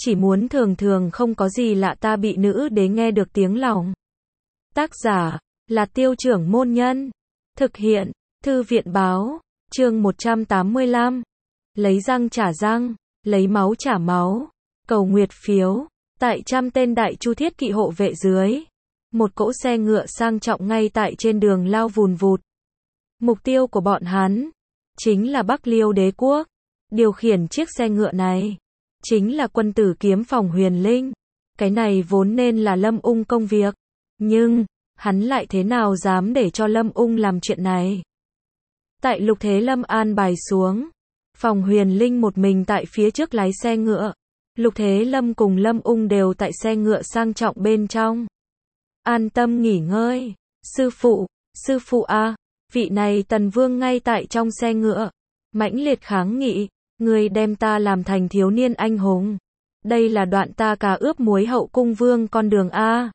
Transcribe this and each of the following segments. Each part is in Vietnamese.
chỉ muốn thường thường không có gì lạ ta bị nữ đế nghe được tiếng lòng. Tác giả là Tiêu Trưởng Môn Nhân. Thực hiện Thư viện Báo. Chương 185. Lấy răng trả răng, lấy máu trả máu. Cầu nguyệt phiếu. Tại trăm tên đại chu thiết kỵ hộ vệ dưới, một cỗ xe ngựa sang trọng ngay tại trên đường lao vùn vụt. Mục tiêu của bọn hắn chính là Bắc Liêu đế quốc. Điều khiển chiếc xe ngựa này chính là quân tử kiếm phòng Huyền Linh. Cái này vốn nên là Lâm Ung công việc, nhưng hắn lại thế nào dám để cho Lâm Ung làm chuyện này. Tại Lục Thế Lâm an bài xuống, phòng Huyền Linh một mình tại phía trước lái xe ngựa. Lục Thế Lâm cùng Lâm Ung đều tại xe ngựa sang trọng bên trong. An tâm nghỉ ngơi. Sư phụ a, vị này Tần Vương ngay tại trong xe ngựa, mãnh liệt kháng nghị, ngươi đem ta làm thành thiếu niên anh hùng. Đây là đoạn ta cà ướp muối hậu cung vương con đường a.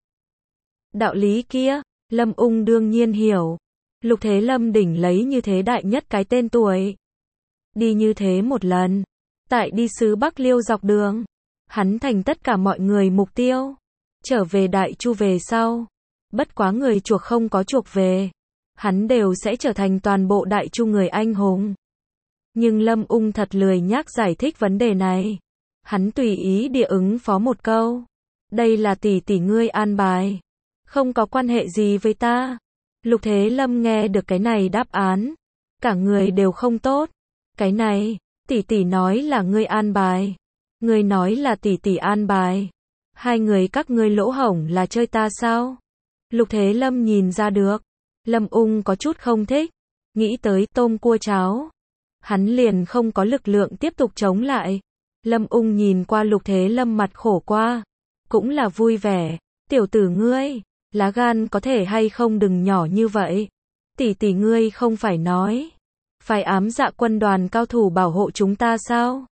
Đạo lý kia, Lâm Ung đương nhiên hiểu. Lục Thế Lâm đỉnh lấy như thế đại nhất cái tên tuổi. Đi như thế một lần, tại đi sứ Bắc Liêu dọc đường, hắn thành tất cả mọi người mục tiêu. Trở về Đại Chu về sau, bất quá người chuộc không có chuộc về, hắn đều sẽ trở thành toàn bộ Đại Chu người anh hùng. Nhưng Lâm Ung thật lười nhác giải thích vấn đề này. Hắn tùy ý địa ứng phó một câu. Đây là tỷ tỷ ngươi an bài, không có quan hệ gì với ta. Lục Thế Lâm nghe được cái này đáp án, cả người đều không tốt. Cái này, tỷ tỷ nói là ngươi an bài, ngươi nói là tỷ tỷ an bài. Hai người các ngươi lỗ hổng là chơi ta sao? Lục Thế Lâm nhìn ra được. Lâm Ung có chút không thích, nghĩ tới tôm cua cháo. Hắn liền không có lực lượng tiếp tục chống lại. Lâm Ung nhìn qua Lục Thế Lâm mặt khổ qua, cũng là vui vẻ. Tiểu tử ngươi, lá gan có thể hay không đừng nhỏ như vậy. Tỷ tỷ ngươi không phải nói phải ám dạ quân đoàn cao thủ bảo hộ chúng ta sao?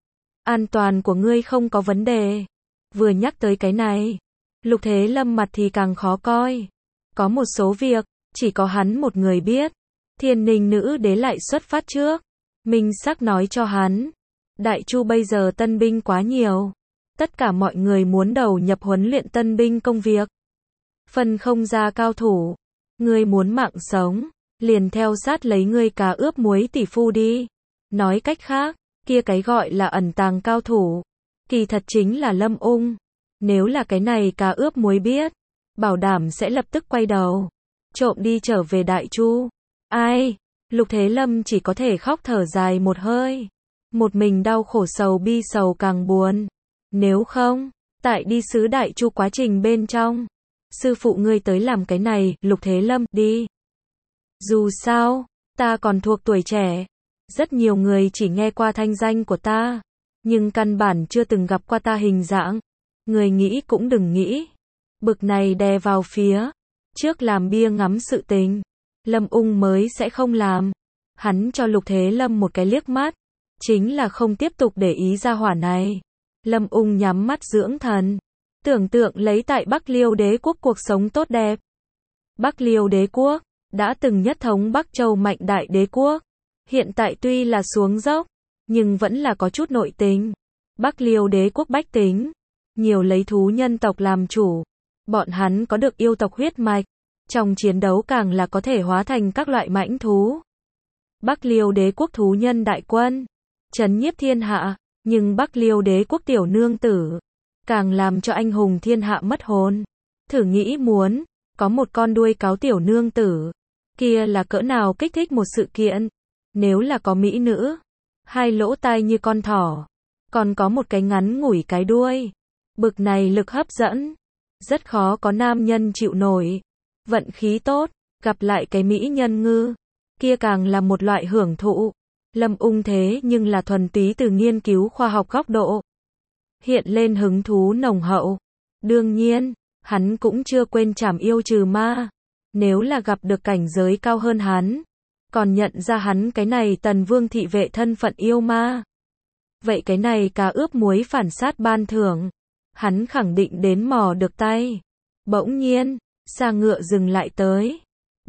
An toàn của ngươi không có vấn đề. Vừa nhắc tới cái này, Lục Thế Lâm mặt thì càng khó coi. Có một số việc, chỉ có hắn một người biết. Thiên Ninh nữ đế lại xuất phát trước, minh xác nói cho hắn, Đại Chu bây giờ tân binh quá nhiều. Tất cả mọi người muốn đầu nhập huấn luyện tân binh công việc. Phân không ra cao thủ. Ngươi muốn mạng sống, liền theo sát lấy ngươi cà ướp muối tỷ phu đi. Nói cách khác, kia cái gọi là ẩn tàng cao thủ, kỳ thật chính là Lâm Ung. Nếu là cái này cà ướp muối biết, bảo đảm sẽ lập tức quay đầu, trộm đi trở về Đại Chu. Ai? Lục Thế Lâm chỉ có thể khóc thở dài một hơi. Một mình đau khổ sầu bi sầu càng buồn. Nếu không, tại đi sứ Đại Chu quá trình bên trong, sư phụ ngươi tới làm cái này, Lục Thế Lâm, đi. Dù sao, ta còn thuộc tuổi trẻ. Rất nhiều người chỉ nghe qua thanh danh của ta, nhưng căn bản chưa từng gặp qua ta hình dạng. Người nghĩ cũng đừng nghĩ. Bực này đè vào phía trước làm bia ngắm sự tình, Lâm Ung mới sẽ không làm. Hắn cho Lục Thế Lâm một cái liếc mắt, chính là không tiếp tục để ý ra hỏa này. Lâm Ung nhắm mắt dưỡng thần, tưởng tượng lấy tại Bắc Liêu đế quốc cuộc sống tốt đẹp. Bắc Liêu đế quốc đã từng nhất thống Bắc Châu mạnh đại đế quốc, hiện tại tuy là xuống dốc, nhưng vẫn là có chút nội tình. Bắc Liêu đế quốc bách tính nhiều lấy thú nhân tộc làm chủ, bọn hắn có được yêu tộc huyết mạch, trong chiến đấu càng là có thể hóa thành các loại mãnh thú. Bắc Liêu đế quốc thú nhân đại quân trấn nhiếp thiên hạ, nhưng Bắc Liêu đế quốc tiểu nương tử càng làm cho anh hùng thiên hạ mất hồn. Thử nghĩ muốn có một con đuôi cáo tiểu nương tử, kia là cỡ nào kích thích một sự kiện. Nếu là có mỹ nữ, hai lỗ tai như con thỏ, còn có một cái ngắn ngủi cái đuôi, bực này lực hấp dẫn, rất khó có nam nhân chịu nổi. Vận khí tốt, gặp lại cái mỹ nhân ngư, kia càng là một loại hưởng thụ. Lâm Ung thế nhưng là thuần túy từ nghiên cứu khoa học góc độ hiện lên hứng thú nồng hậu. Đương nhiên, hắn cũng chưa quên trảm yêu trừ ma. Nếu là gặp được cảnh giới cao hơn hắn, còn nhận ra hắn cái này Tần Vương thị vệ thân phận yêu ma, vậy cái này cà ướp muối phản sát ban thưởng, hắn khẳng định đến mò được tay. Bỗng nhiên, xa ngựa dừng lại tới.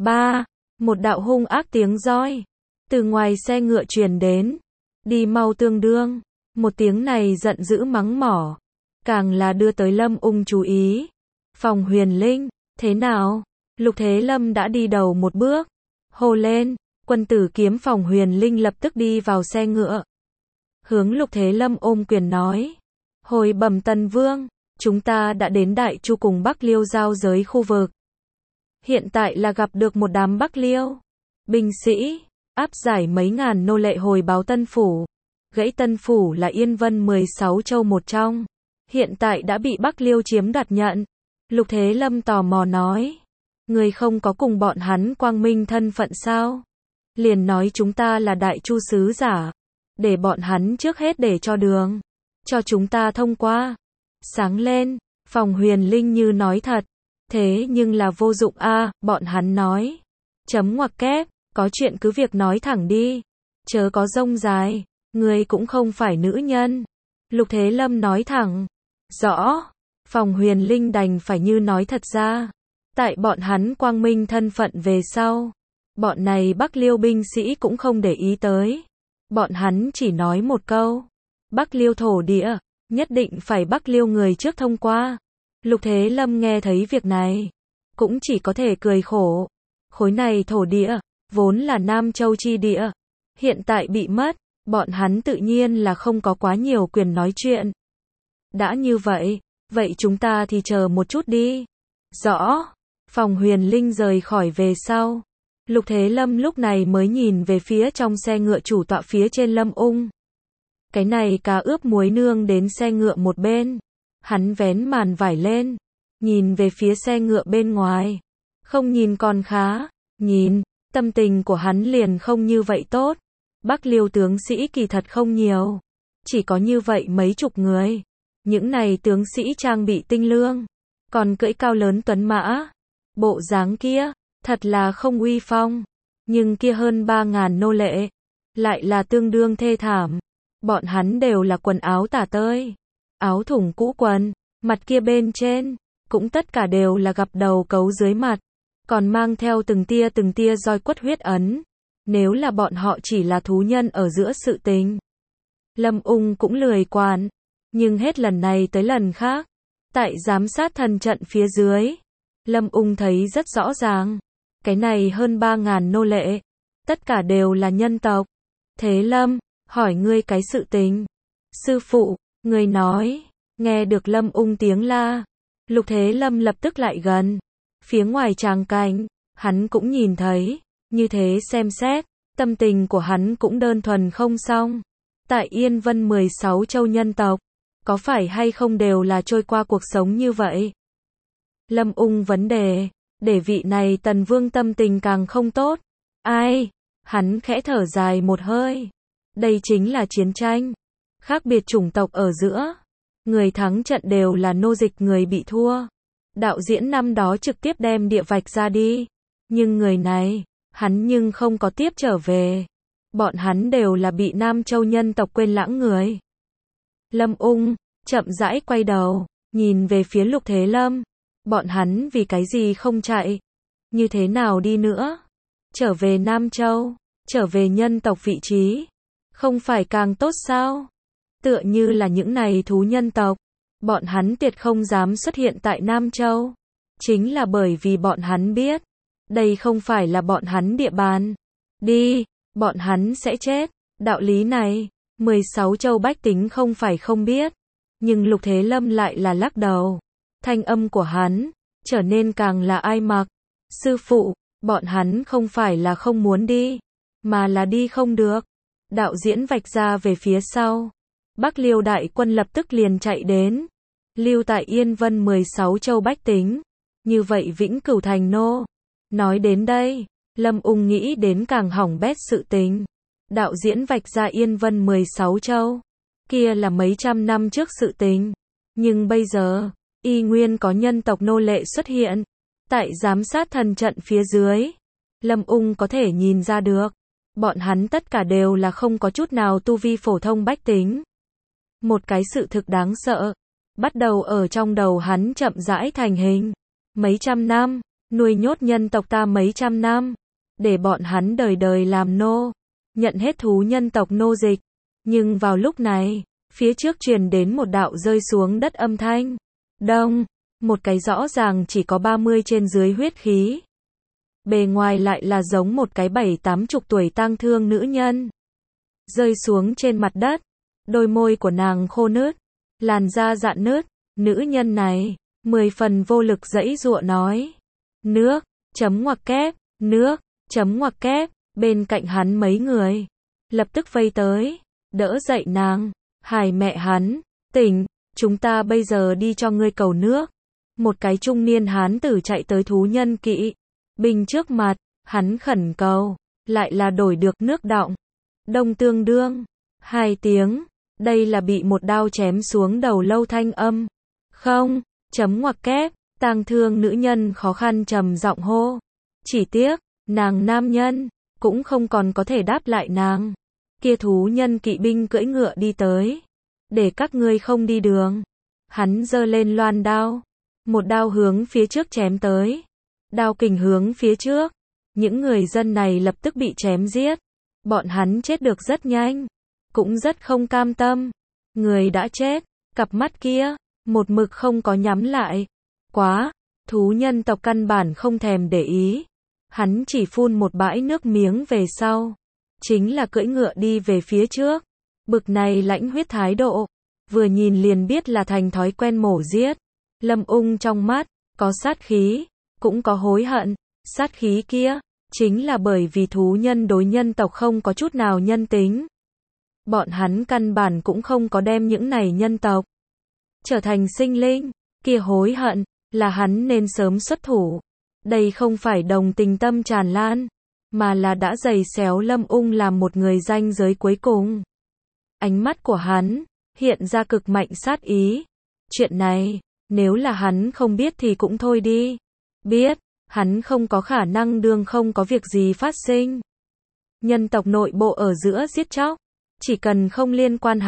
Một đạo hung ác tiếng roi từ ngoài xe ngựa truyền đến. Đi mau tương đương. Một tiếng này giận dữ mắng mỏ. càng là đưa tới Lâm Ung chú ý. Phòng Huyền Linh, thế nào? Lục Thế Lâm đã đi đầu một bước, hô lên, quân tử kiếm. Phòng Huyền Linh lập tức đi vào xe ngựa, hướng Lục Thế Lâm ôm quyền nói, hồi bẩm Tần Vương, chúng ta đã đến Đại Chu cùng Bắc Liêu giao giới khu vực. Hiện tại là gặp được một đám Bắc Liêu binh sĩ, áp giải mấy ngàn nô lệ hồi báo Tân Phủ. Gãy Tân Phủ là Yên Vân 16 châu một trong, hiện tại đã bị Bắc Liêu chiếm đoạt nhận. Lục Thế Lâm tò mò nói, người không có cùng bọn hắn quang minh thân phận sao? Liền nói chúng ta là Đại Chu sứ giả, để bọn hắn trước hết để cho đường, cho chúng ta thông qua. Sáng lên, Phòng Huyền Linh như nói thật, thế nhưng là vô dụng a, bọn hắn nói. Chấm ngoặc kép, có chuyện cứ việc nói thẳng đi, chớ có rông dài, người cũng không phải nữ nhân. Lục Thế Lâm nói thẳng, rõ. Phòng Huyền Linh đành phải như nói thật ra. Tại bọn hắn quang minh thân phận về sau, bọn này Bắc Liêu binh sĩ cũng không để ý tới. Bọn hắn chỉ nói một câu, Bắc Liêu thổ địa, nhất định phải Bắc Liêu người trước thông qua. Lục Thế Lâm nghe thấy việc này, cũng chỉ có thể cười khổ. Khối này thổ địa, vốn là Nam Châu chi địa, hiện tại bị mất, bọn hắn tự nhiên là không có quá nhiều quyền nói chuyện. Đã như vậy, vậy chúng ta thì chờ một chút đi. Rõ. Phòng Huyền Linh rời khỏi về sau, Lục Thế Lâm lúc này mới nhìn về phía trong xe ngựa chủ tọa phía trên Lâm Ung. Cái này cá ướp muối nương đến xe ngựa một bên, hắn vén màn vải lên, nhìn về phía xe ngựa bên ngoài. Không nhìn còn khá, nhìn, tâm tình của hắn liền không như vậy tốt. Bắc Liêu tướng sĩ kỳ thật không nhiều, chỉ có như vậy mấy chục người. Những này tướng sĩ trang bị tinh lương, còn cưỡi cao lớn tuấn mã. Bộ dáng kia, thật là không uy phong. Nhưng kia hơn 3.000 nô lệ, lại là tương đương thê thảm. Bọn hắn đều là quần áo tả tơi, áo thủng cũ quần, mặt kia bên trên, cũng tất cả đều là gặp đầu cấu dưới mặt, còn mang theo từng tia roi quất huyết ấn. Nếu là bọn họ chỉ là thú nhân ở giữa sự tình, Lâm Ung cũng lười quản. Nhưng hết lần này tới lần khác, tại giám sát thần trận phía dưới, Lâm Ung thấy rất rõ ràng, cái này hơn 3.000 nô lệ, tất cả đều là nhân tộc. Thế Lâm, hỏi ngươi cái sự tình. Sư phụ, ngươi nói. Nghe được Lâm Ung tiếng la, Lục Thế Lâm lập tức lại gần. Phía ngoài tràng cảnh, hắn cũng nhìn thấy, như thế xem xét, tâm tình của hắn cũng đơn thuần không xong. Tại Yên Vân 16 châu nhân tộc, có phải hay không đều là trôi qua cuộc sống như vậy? Lâm Ung vấn đề, để vị này Tần Vương tâm tình càng không tốt. Ai? Hắn khẽ thở dài một hơi. Đây chính là chiến tranh. Khác biệt chủng tộc ở giữa. Người thắng trận đều là nô dịch, người bị thua. Đạo diễn năm đó trực tiếp đem địa vạch ra đi. Nhưng người này, hắn nhưng không có tiếp trở về. Bọn hắn đều là bị Nam Châu nhân tộc quên lãng người. Lâm Ung chậm rãi quay đầu, nhìn về phía Lục Thế Lâm. Bọn hắn vì cái gì không chạy? Như thế nào đi nữa? Trở về Nam Châu, trở về nhân tộc vị trí, không phải càng tốt sao? Tựa như là những này thú nhân tộc, bọn hắn tuyệt không dám xuất hiện tại Nam Châu. Chính là bởi vì bọn hắn biết, đây không phải là bọn hắn địa bàn. Đi, bọn hắn sẽ chết. Đạo lý này, 16 châu bách tính không phải không biết. Nhưng Lục Thế Lâm lại là lắc đầu. Thanh âm của hắn trở nên càng là ai mặc. Sư phụ, bọn hắn không phải là không muốn đi, mà là đi không được. Đạo diễn vạch ra về phía sau. Bắc Liêu đại quân lập tức liền chạy đến. Lưu tại Yên Vân 16 châu bách tính. Như vậy vĩnh cửu thành nô. Nói đến đây, Lâm Ung nghĩ đến càng hỏng bét sự tình. Đạo diễn vạch ra Yên Vân 16 châu. Kia là mấy trăm năm trước sự tình. Nhưng bây giờ, y nguyên có nhân tộc nô lệ xuất hiện. Tại giám sát thần trận phía dưới, Lâm Ung có thể nhìn ra được. Bọn hắn tất cả đều là không có chút nào tu vi phổ thông bách tính. Một cái sự thực đáng sợ, bắt đầu ở trong đầu hắn chậm rãi thành hình. Mấy trăm năm, nuôi nhốt nhân tộc ta mấy trăm năm, để bọn hắn đời đời làm nô, nhận hết thú nhân tộc nô dịch. Nhưng vào lúc này, phía trước truyền đến một đạo rơi xuống đất âm thanh. Đông, một cái rõ ràng chỉ có 30 trên dưới huyết khí. Bề ngoài lại là giống một cái 7-80 tuổi tang thương nữ nhân. Rơi xuống trên mặt đất, đôi môi của nàng khô nứt, làn da rạn nứt, nữ nhân này, 10 phần vô lực giãy giụa nói. Nước, chấm ngoặc kép, nước, chấm ngoặc kép, bên cạnh hắn mấy người, lập tức vây tới, đỡ dậy nàng, hài mẹ hắn, tỉnh, chúng ta bây giờ đi cho ngươi cầu nước. Một cái trung niên hán tử chạy tới thú nhân kỵ binh trước mặt, hắn khẩn cầu, lại là đổi được nước đọng. Đông tương đương, 2 tiếng, đây là bị một đao chém xuống đầu lâu thanh âm. Không, chấm ngoặc kép, tang thương nữ nhân khó khăn trầm giọng hô. Chỉ tiếc, nàng nam nhân, cũng không còn có thể đáp lại nàng. Kia thú nhân kỵ binh cưỡi ngựa đi tới. Để các ngươi không đi đường. Hắn giơ lên loan đao. Một đao hướng phía trước chém tới. Đao kình hướng phía trước. Những người dân này lập tức bị chém giết. Bọn hắn chết được rất nhanh. Cũng rất không cam tâm. Người đã chết. Cặp mắt kia, một mực không có nhắm lại. Quá, thú nhân tộc căn bản không thèm để ý. Hắn chỉ phun một bãi nước miếng về sau. Chính là cưỡi ngựa đi về phía trước. Bực này lãnh huyết thái độ. Vừa nhìn liền biết là thành thói quen mổ giết. Lâm Ung trong mắt, có sát khí, cũng có hối hận. Sát khí kia, chính là bởi vì thú nhân đối nhân tộc không có chút nào nhân tính. Bọn hắn căn bản cũng không có đem những này nhân tộc trở thành sinh linh. Kia hối hận, là hắn nên sớm xuất thủ. Đây không phải đồng tình tâm tràn lan, mà là đã giày xéo Lâm Ung làm một người ranh giới cuối cùng. Ánh mắt của hắn, hiện ra cực mạnh sát ý. Chuyện này, nếu là hắn không biết thì cũng thôi đi. Biết, hắn không có khả năng đương không có việc gì phát sinh. Nhân tộc nội bộ ở giữa giết chóc, chỉ cần không liên quan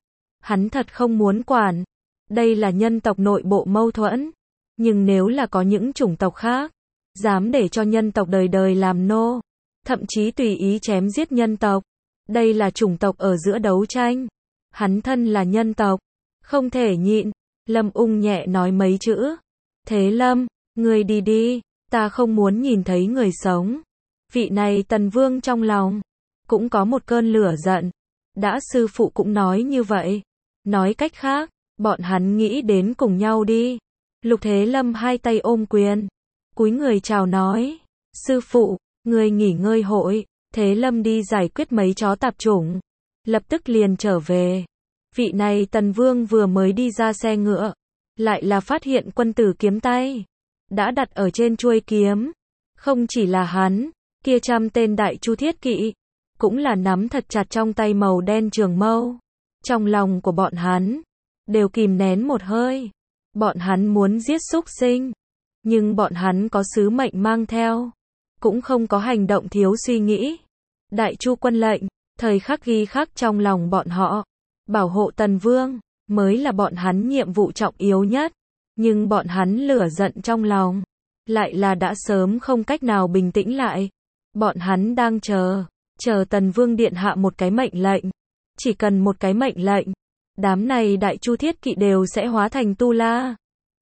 hắn thật không muốn quản. Đây là nhân tộc nội bộ mâu thuẫn. Nhưng nếu là có những chủng tộc khác, dám để cho nhân tộc đời đời làm nô, thậm chí tùy ý chém giết nhân tộc, đây là chủng tộc ở giữa đấu tranh. Hắn thân là nhân tộc, không thể nhịn. Lâm Ung nhẹ nói mấy chữ. Thế Lâm, ngươi đi đi, ta không muốn nhìn thấy người sống. Vị này Tần Vương trong lòng cũng có một cơn lửa giận. Đã sư phụ cũng nói như vậy. Nói cách khác, bọn hắn nghĩ đến cùng nhau đi. Lục Thế Lâm hai tay ôm quyền, cúi người chào nói. Sư phụ, người nghỉ ngơi hội. Thế Lâm đi giải quyết mấy chó tạp chủng. Lập tức liền trở về. Vị này Tần Vương vừa mới đi ra xe ngựa, lại là phát hiện quân tử kiếm tay đã đặt ở trên chuôi kiếm. Không chỉ là hắn, kia 100 tên đại chu thiết kỵ cũng là nắm thật chặt trong tay màu đen trường mâu. Trong lòng của bọn hắn đều kìm nén một hơi. Bọn hắn muốn giết súc sinh, nhưng bọn hắn có sứ mệnh mang theo, cũng không có hành động thiếu suy nghĩ. Đại chu quân lệnh, thời khắc ghi khắc trong lòng bọn họ. Bảo hộ Tần Vương mới là bọn hắn nhiệm vụ trọng yếu nhất. Nhưng bọn hắn lửa giận trong lòng lại là đã sớm không cách nào bình tĩnh lại. Bọn hắn đang chờ Tần Vương điện hạ một cái mệnh lệnh. Chỉ cần một cái mệnh lệnh, đám này đại chu thiết kỵ đều sẽ hóa thành tu la,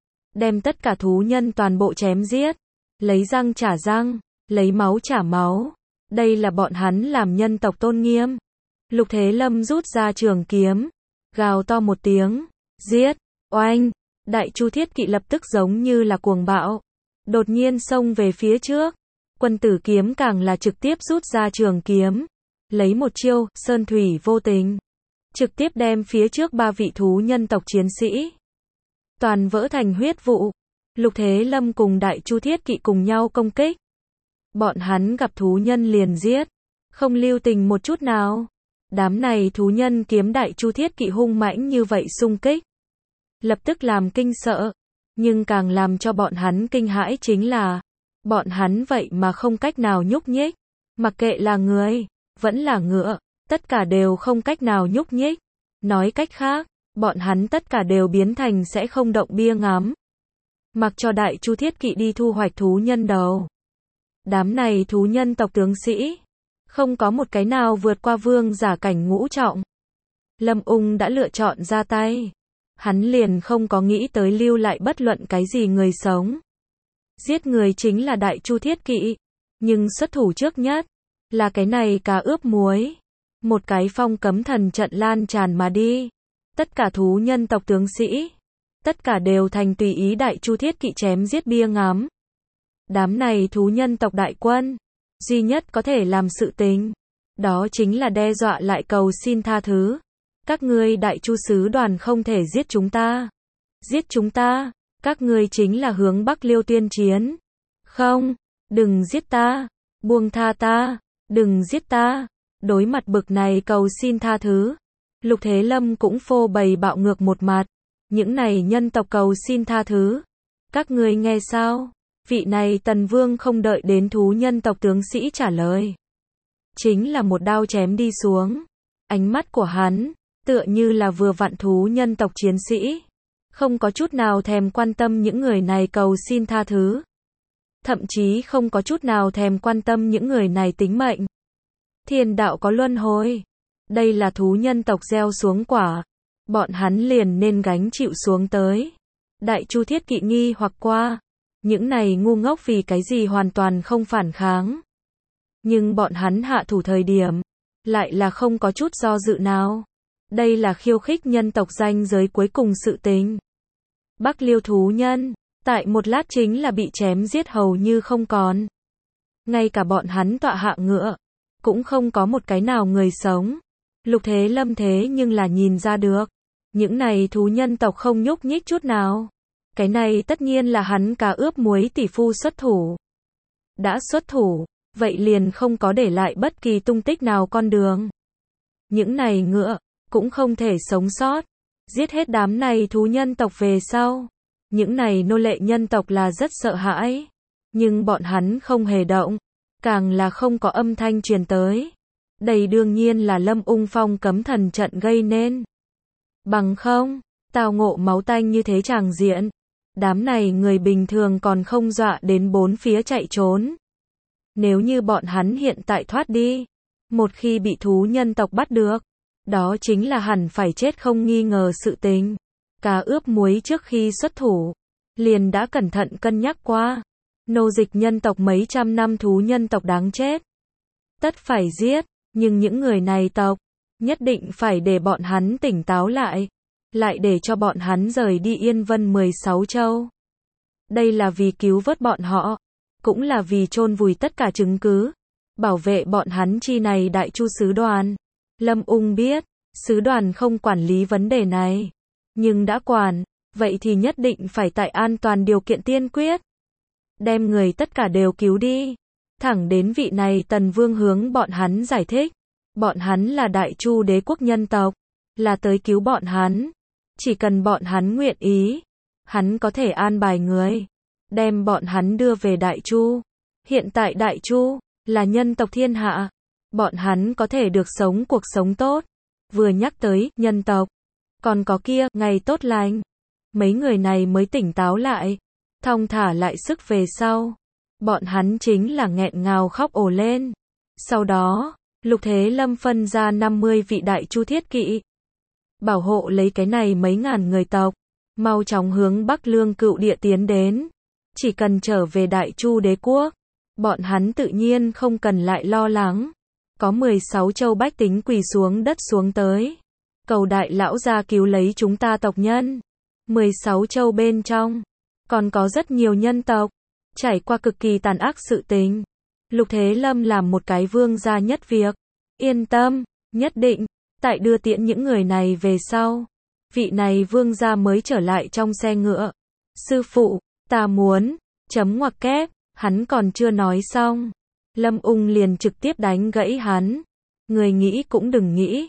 đem tất cả thú nhân toàn bộ chém giết, lấy răng trả răng, lấy máu trả máu. Đây là bọn hắn làm nhân tộc tôn nghiêm. Lục Thế Lâm rút ra trường kiếm, gào to một tiếng, giết, oanh. Đại chu thiết kỵ lập tức giống như là cuồng bạo, đột nhiên xông về phía trước. Quân tử kiếm càng là trực tiếp rút ra trường kiếm, lấy một chiêu, sơn thủy vô tình, trực tiếp đem phía trước 3 vị thú nhân tộc chiến sĩ toàn vỡ thành huyết vụ. Lục Thế Lâm cùng đại chu thiết kỵ cùng nhau công kích. Bọn hắn gặp thú nhân liền giết, không lưu tình một chút nào. Đám này thú nhân kiếm đại chu thiết kỵ hung mãnh như vậy xung kích, lập tức làm kinh sợ. Nhưng càng làm cho bọn hắn kinh hãi chính là, bọn hắn vậy mà không cách nào nhúc nhích. Mặc kệ là người, vẫn là ngựa, tất cả đều không cách nào nhúc nhích. Nói cách khác, bọn hắn tất cả đều biến thành sẽ không động bia ngắm. Mặc cho đại chu thiết kỵ đi thu hoạch thú nhân đầu. Đám này thú nhân tộc tướng sĩ, không có một cái nào vượt qua vương giả cảnh ngũ trọng. Lâm Ung đã lựa chọn ra tay. Hắn liền không có nghĩ tới lưu lại bất luận cái gì người sống. Giết người chính là Đại Chu Thiết Kỵ, nhưng xuất thủ trước nhất là cái này cá ướp muối. Một cái phong cấm thần trận lan tràn mà đi. Tất cả thú nhân tộc tướng sĩ, tất cả đều thành tùy ý Đại Chu Thiết Kỵ chém giết bia ngắm. Đám này thú nhân tộc đại quân, duy nhất có thể làm sự tình, đó chính là đe dọa lại cầu xin tha thứ. Các ngươi Đại Chu sứ đoàn không thể giết chúng ta. Giết chúng ta, các ngươi chính là hướng Bắc Liêu tuyên chiến. Không, đừng giết ta, buông tha ta, đừng giết ta. Đối mặt bực này cầu xin tha thứ, Lục Thế Lâm cũng phô bày bạo ngược một mặt. Những này nhân tộc cầu xin tha thứ, các ngươi nghe sao? Vị này Tần Vương không đợi đến thú nhân tộc tướng sĩ trả lời, chính là một đao chém đi xuống. Ánh mắt của hắn tựa như là vừa vặn thú nhân tộc chiến sĩ, không có chút nào thèm quan tâm những người này cầu xin tha thứ, thậm chí không có chút nào thèm quan tâm những người này tính mệnh. Thiên đạo có luân hồi, đây là thú nhân tộc gieo xuống quả, bọn hắn liền nên gánh chịu xuống tới. Đại Chu Thiết Kỵ nghi hoặc qua, những này ngu ngốc vì cái gì hoàn toàn không phản kháng. Nhưng bọn hắn hạ thủ thời điểm, lại là không có chút do dự nào. Đây là khiêu khích nhân tộc ranh giới cuối cùng sự tình. Bắc Liêu thú nhân, tại một lát chính là bị chém giết hầu như không còn. Ngay cả bọn hắn tọa hạ ngựa, cũng không có một cái nào người sống. Lục Thế Lâm thế nhưng là nhìn ra được, những này thú nhân tộc không nhúc nhích chút nào. Cái này tất nhiên là hắn cá ướp muối tỷ phu xuất thủ. Đã xuất thủ, vậy liền không có để lại bất kỳ tung tích nào con đường. Những này ngựa, cũng không thể sống sót. Giết hết đám này thú nhân tộc về sau. Những này nô lệ nhân tộc là rất sợ hãi. Nhưng bọn hắn không hề động. Càng là không có âm thanh truyền tới. Đây đương nhiên là Lâm Ung phong cấm thần trận gây nên. Bằng không, tao ngộ máu tanh như thế tràng diện. Đám này người bình thường còn không dọa đến bốn phía chạy trốn. Nếu như bọn hắn hiện tại thoát đi, một khi bị thú nhân tộc bắt được, đó chính là hẳn phải chết không nghi ngờ sự tình. Cá ướp muối trước khi xuất thủ, liền đã cẩn thận cân nhắc qua. Nô dịch nhân tộc mấy trăm năm thú nhân tộc đáng chết. Tất phải giết, nhưng những người này tộc, nhất định phải để bọn hắn tỉnh táo lại. Lại để cho bọn hắn rời đi Yên Vân 16 châu. Đây là vì cứu vớt bọn họ, cũng là vì chôn vùi tất cả chứng cứ, bảo vệ bọn hắn chi này Đại Chu sứ đoàn. Lâm Ung biết, sứ đoàn không quản lý vấn đề này, nhưng đã quản, vậy thì nhất định phải tại an toàn điều kiện tiên quyết. Đem người tất cả đều cứu đi. Thẳng đến vị này Tần Vương hướng bọn hắn giải thích, bọn hắn là Đại Chu đế quốc nhân tộc, là tới cứu bọn hắn. Chỉ cần bọn hắn nguyện ý, hắn có thể an bài người, đem bọn hắn đưa về Đại Chu. Hiện tại Đại Chu là nhân tộc thiên hạ, bọn hắn có thể được sống cuộc sống tốt. Vừa nhắc tới nhân tộc, còn có kia ngày tốt lành, mấy người này mới tỉnh táo lại, thong thả lại sức về sau. Bọn hắn chính là nghẹn ngào khóc ồ lên. Sau đó, Lục Thế Lâm phân ra 50 vị Đại Chu Thiết Kỵ, bảo hộ lấy cái này mấy ngàn người tộc, mau chóng hướng Bắc Lương Cựu Địa tiến đến. Chỉ cần trở về Đại Chu đế quốc, bọn hắn tự nhiên không cần lại lo lắng. Có 16 châu bách tính quỳ xuống đất xuống tới, cầu đại lão gia cứu lấy chúng ta tộc nhân. 16 châu bên trong, còn có rất nhiều nhân tộc, trải qua cực kỳ tàn ác sự tình. Lục Thế Lâm làm một cái vương gia nhất việc. Yên tâm, nhất định. Tại đưa tiễn những người này về sau, vị này vương gia mới trở lại trong xe ngựa. Sư phụ, ta muốn, chấm ngoặc kép, hắn còn chưa nói xong. Lâm Ung liền trực tiếp đánh gãy hắn. Người nghĩ cũng đừng nghĩ.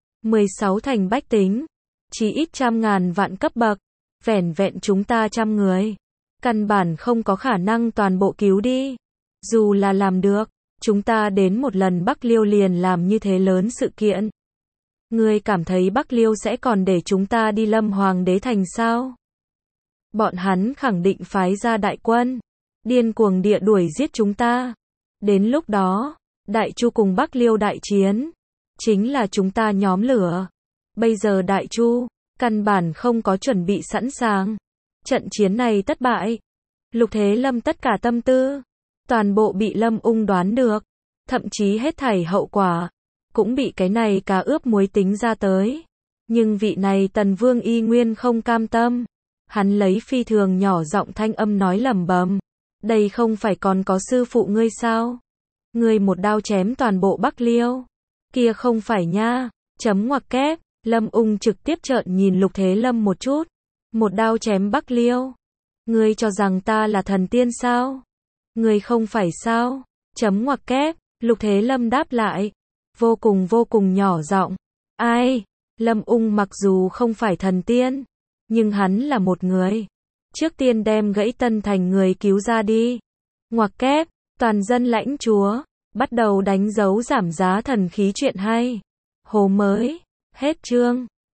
16 thành bách tính, chỉ ít trăm ngàn vạn cấp bậc, vẻn vẹn chúng ta 100 người. Căn bản không có khả năng toàn bộ cứu đi. Dù là làm được, chúng ta đến một lần Bắc Liêu liền làm như thế lớn sự kiện. Ngươi cảm thấy Bắc Liêu sẽ còn để chúng ta đi Lâm Hoàng đế thành sao? Bọn hắn khẳng định phái ra đại quân, điên cuồng địa đuổi giết chúng ta. Đến lúc đó, Đại Chu cùng Bắc Liêu đại chiến, chính là chúng ta nhóm lửa. Bây giờ Đại Chu, căn bản không có chuẩn bị sẵn sàng. Trận chiến này thất bại. Lục Thế Lâm tất cả tâm tư, toàn bộ bị Lâm Ung đoán được. Thậm chí hết thảy hậu quả, cũng bị cái này cá ướp muối tính ra tới. Nhưng vị này Tần Vương y nguyên không cam tâm. Hắn lấy phi thường nhỏ giọng thanh âm nói lẩm bẩm. Đây không phải còn có sư phụ ngươi sao? Ngươi một đao chém toàn bộ Bắc Liêu. Kia không phải nha. Chấm ngoặc kép. Lâm Ung trực tiếp trợn nhìn Lục Thế Lâm một chút. Một đao chém Bắc Liêu. Ngươi cho rằng ta là thần tiên sao? Ngươi không phải sao? Chấm ngoặc kép. Lục Thế Lâm đáp lại. Vô cùng nhỏ giọng. Ai? Lâm Ung mặc dù không phải thần tiên, nhưng hắn là một người. Trước tiên đem Gãy Tân Thành người cứu ra đi. Ngoặc kép. Toàn dân lãnh chúa. Bắt đầu đánh dấu giảm giá thần khí chuyện hay. Hồ mới. Hết chương.